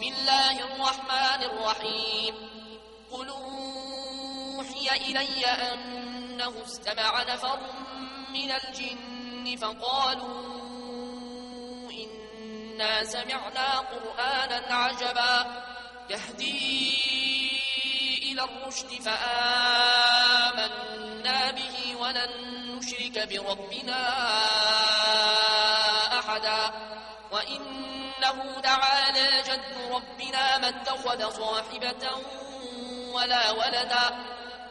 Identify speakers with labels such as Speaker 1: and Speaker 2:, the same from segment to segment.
Speaker 1: بسم الله الرحمن الرحيم قل أوحي إلي أنه استمع نفر من الجن فقالوا إنا سمعنا قرآنا عجبا يهدي إلى الرشد فآمنا به ولن نشرك بربنا أحدا وإنه تعالى جد ربنا ما اتخذ صاحبة ولا ولدا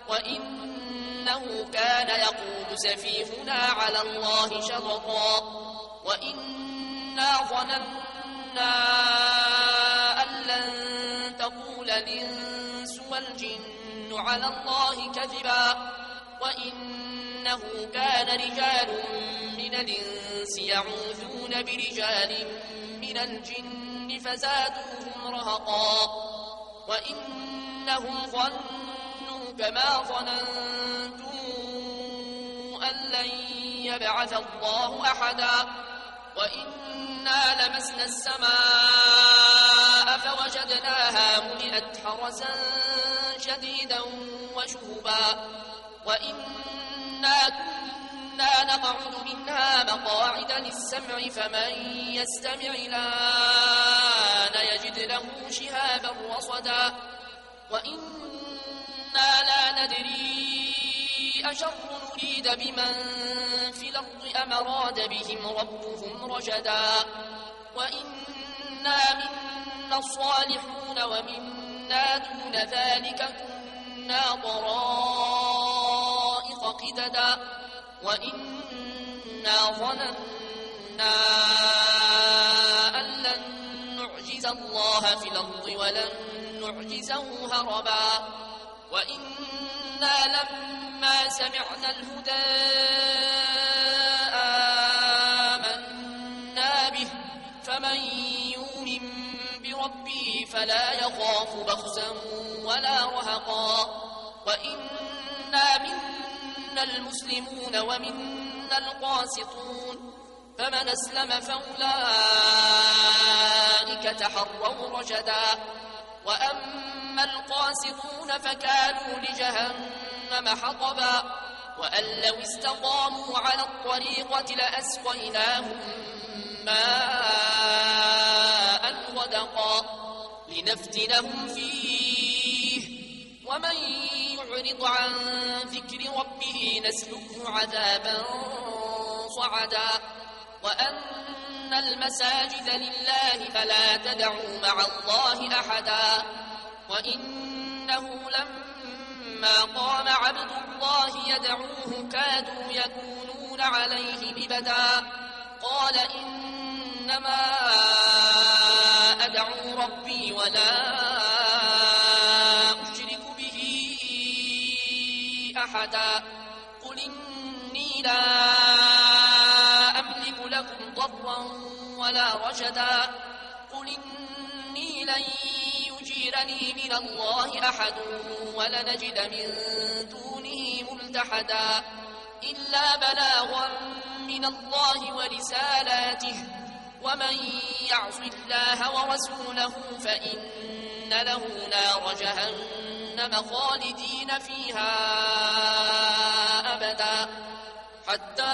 Speaker 1: وإنه كان يقول سفيهنا على الله شططا وإنا ظننا أن لن تقول الإنس والجن على الله كذبا وإنه كان رجال من الإنس يعوذون برجال من الجن فزادوهم رهقا وإنهم ظنوا كما ظننتم أن لن يبعث الله أحدا وإنا لمسنا السماء فوجدناها ملئت حرسا شديدا وشهبا وإنا كنا نقعد منها مقاعد للسمع فمن يستمع الآن يجد له شهابا رصدا وإنا لا ندري أشر نريد بمن في الأرض أم أراد بهم ربهم رشدا وإنا منا الصالحون ومنا دون ذلك كنا طرائق قددا وإنا ظننا أن لن نعجز الله في الأرض ولن نعجزه هربا وإنا لما سمعنا الهدى آمنا به فمن يؤمن بربه فلا يخاف بخسا ولا رهقا وإنا منا المسلمون ومنا القاسطون فمن أسلم فأولئك تحروا رشدا وأما القاسطون فكانوا لجهنم حطبا وأن لو استقاموا على الطريقة لأسقيناهم ماء غدقا لنفتنهم فيه ومن يعرض عن ذكر ربه نسلكه عذابا صعدا وأن المساجد لله فلا تدعوا مع الله أحدا وإنه لما قام عبد الله يدعوه كادوا يكونون عليه لبدا قال إنما أدعو ربي ولا أشرك به أحدا قل إني لا أملك لكم ضرا ولا رشدا قل إني لن يجيرني من الله أحد ولنجد من دونه ملتحدا إلا بلاغا من الله ورسالاته ومن يعص الله ورسوله فإن له نار جهنم خالدين فيها أبدا حتى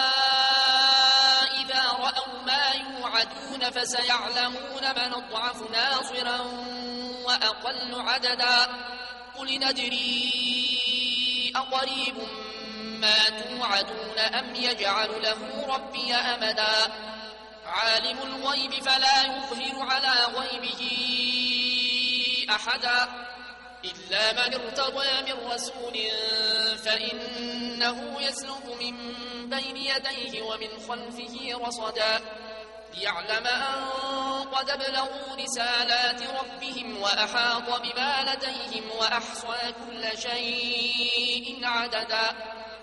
Speaker 1: إذا رأوا ما يوعدون فسيعلمون من أضعف ناصرا وأقل عددا قل ندري أقريب ما توعدون أم يجعل له ربي أمدا عالم الغيب فلا يظهر على غيبه أحدا إلا من ارتضى من رسول فإنه يسلك من بين يديه ومن خلفه رصدا ليعلم أن قد ابلغوا رسالات ربهم وأحاط بما لديهم وأحصى كل شيء عددا